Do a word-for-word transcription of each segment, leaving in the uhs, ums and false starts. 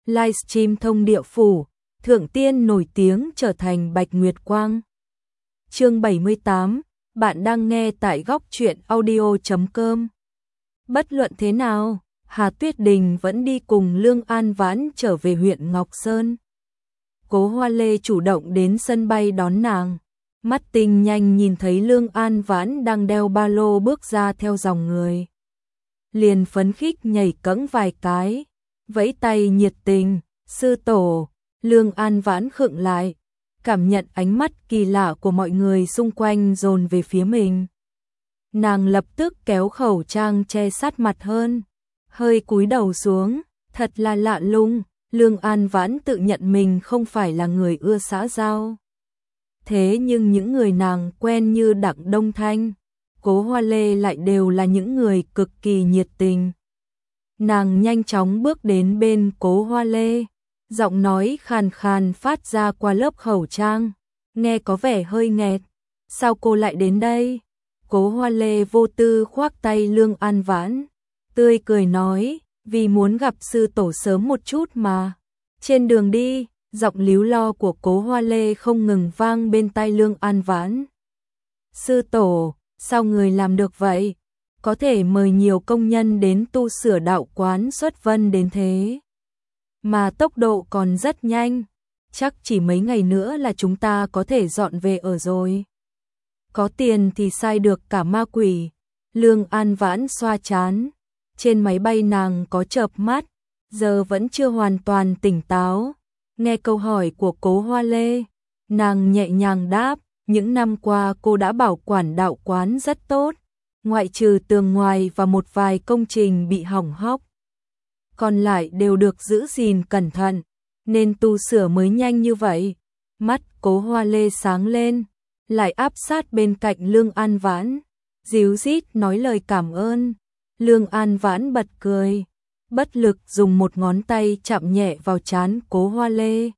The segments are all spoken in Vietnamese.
livestream thông địa phủ, thượng tiên nổi tiếng trở thành Bạch Nguyệt Quang. Chương bảy mươi tám, bạn đang nghe tại góc truyện audio chấm com. Bất luận thế nào, Hà Tuyết Đình vẫn đi cùng Lương An Vãn trở về huyện Ngọc Sơn. Cố Hoa Lê chủ động đến sân bay đón nàng. Mắt tinh nhanh nhìn thấy Lương An Vãn đang đeo ba lô bước ra theo dòng người. Liền phấn khích nhảy cẫng vài cái, vẫy tay nhiệt tình, sư tổ. Lương An Vãn khựng lại, cảm nhận ánh mắt kỳ lạ của mọi người xung quanh dồn về phía mình. Nàng lập tức kéo khẩu trang che sát mặt hơn, hơi cúi đầu xuống, thật là lạ lùng. Lương An Vãn tự nhận mình không phải là người ưa xã giao. Thế nhưng những người nàng quen như Đặng Đông Thanh, Cố Hoa Lê lại đều là những người cực kỳ nhiệt tình. Nàng nhanh chóng bước đến bên Cố Hoa Lê, giọng nói khàn khàn phát ra qua lớp khẩu trang, nghe có vẻ hơi nghẹt. Sao cô lại đến đây? Cố Hoa Lê vô tư khoác tay Lương An Vãn, tươi cười nói, vì muốn gặp sư tổ sớm một chút mà. Trên đường đi, giọng líu lo của Cố Hoa Lê không ngừng vang bên tai Lương An Vãn. Sư tổ, sao người làm được vậy? Có thể mời nhiều công nhân đến tu sửa đạo quán Xuất Vân đến thế. Mà tốc độ còn rất nhanh, chắc chỉ mấy ngày nữa là chúng ta có thể dọn về ở rồi. Có tiền thì sai được cả ma quỷ. Lương An Vãn xoa chán. Trên máy bay nàng có chợp mắt, giờ vẫn chưa hoàn toàn tỉnh táo. Nghe câu hỏi của Cố Hoa Lê, nàng nhẹ nhàng đáp, những năm qua cô đã bảo quản đạo quán rất tốt, ngoại trừ tường ngoài và một vài công trình bị hỏng hóc. Còn lại đều được giữ gìn cẩn thận, nên tu sửa mới nhanh như vậy. Mắt Cố Hoa Lê sáng lên, lại áp sát bên cạnh Lương An Vãn, díu dít nói lời cảm ơn. Lương An Vãn bật cười, bất lực dùng một ngón tay chạm nhẹ vào trán Cố Hoa Lê.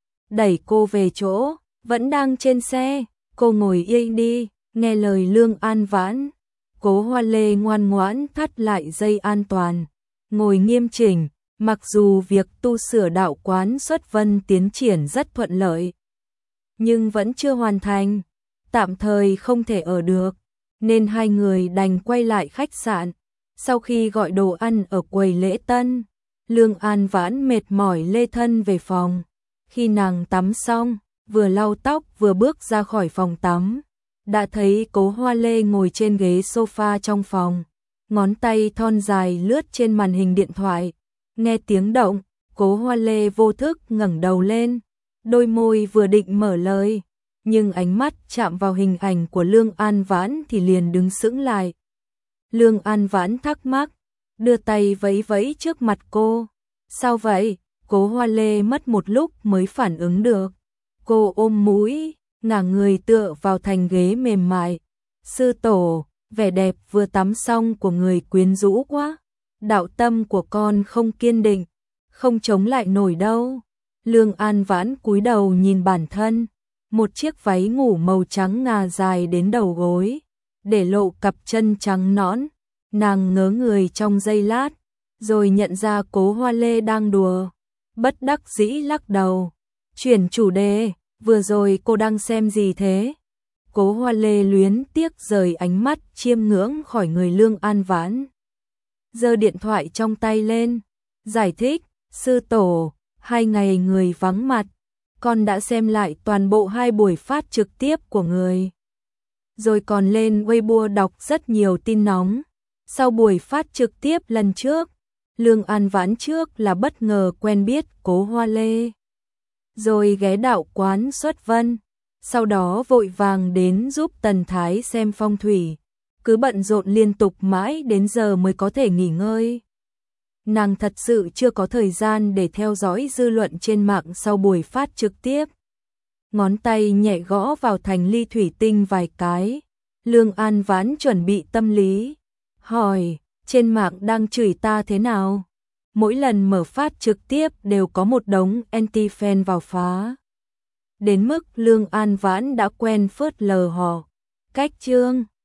Đẩy cô về chỗ, vẫn đang trên xe, cô ngồi yên đi, nghe lời Lương An Vãn. Cố Hoa Lê ngoan ngoãn thắt lại dây an toàn, ngồi nghiêm chỉnh, mặc dù việc tu sửa đạo quán Xuất Vân tiến triển rất thuận lợi, nhưng vẫn chưa hoàn thành, tạm thời không thể ở được, nên hai người đành quay lại khách sạn. Sau khi gọi đồ ăn ở quầy lễ tân, Lương An Vãn mệt mỏi lê thân về phòng. Khi nàng tắm xong, vừa lau tóc vừa bước ra khỏi phòng tắm, đã thấy Cố Hoa Lê ngồi trên ghế sofa trong phòng, ngón tay thon dài lướt trên màn hình điện thoại. Nghe tiếng động, Cố Hoa Lê vô thức ngẩng đầu lên, đôi môi vừa định mở lời, nhưng ánh mắt chạm vào hình ảnh của Lương An Vãn thì liền đứng sững lại. Lương An Vãn thắc mắc, đưa tay vẫy vẫy trước mặt cô. Sao vậy? Cố Hoa Lê mất một lúc mới phản ứng được. Cô ôm mũi, ngả người tựa vào thành ghế mềm mại. Sư tổ, vẻ đẹp vừa tắm xong của người quyến rũ quá. Đạo tâm của con không kiên định, không chống lại nổi đâu. Lương An Vãn cúi đầu nhìn bản thân, một chiếc váy ngủ màu trắng ngà dài đến đầu gối, để lộ cặp chân trắng nõn. Nàng ngớ người trong giây lát, rồi nhận ra Cố Hoa Lê đang đùa, bất đắc dĩ lắc đầu. Chuyển chủ đề, vừa rồi cô đang xem gì thế? Cố Hoa Lê luyến tiếc rời ánh mắt chiêm ngưỡng khỏi người Lương An Vãn, giơ điện thoại trong tay lên, giải thích, sư tổ, hai ngày người vắng mặt, con đã xem lại toàn bộ hai buổi phát trực tiếp của người. Rồi còn lên Weibo đọc rất nhiều tin nóng. Sau buổi phát trực tiếp lần trước, Lương An Vãn trước là bất ngờ quen biết Cố Hoa Lê, rồi ghé đạo quán Xuất Vân, sau đó vội vàng đến giúp Tần Thái xem phong thủy, cứ bận rộn liên tục mãi đến giờ mới có thể nghỉ ngơi. Nàng thật sự chưa có thời gian để theo dõi dư luận trên mạng sau buổi phát trực tiếp. Ngón tay nhẹ gõ vào thành ly thủy tinh vài cái, Lương An Vãn chuẩn bị tâm lý, hỏi, trên mạng đang chửi ta thế nào? Mỗi lần mở phát trực tiếp đều có một đống anti-fan vào phá. Đến mức Lương An Vãn đã quen phớt lờ họ. Cách chương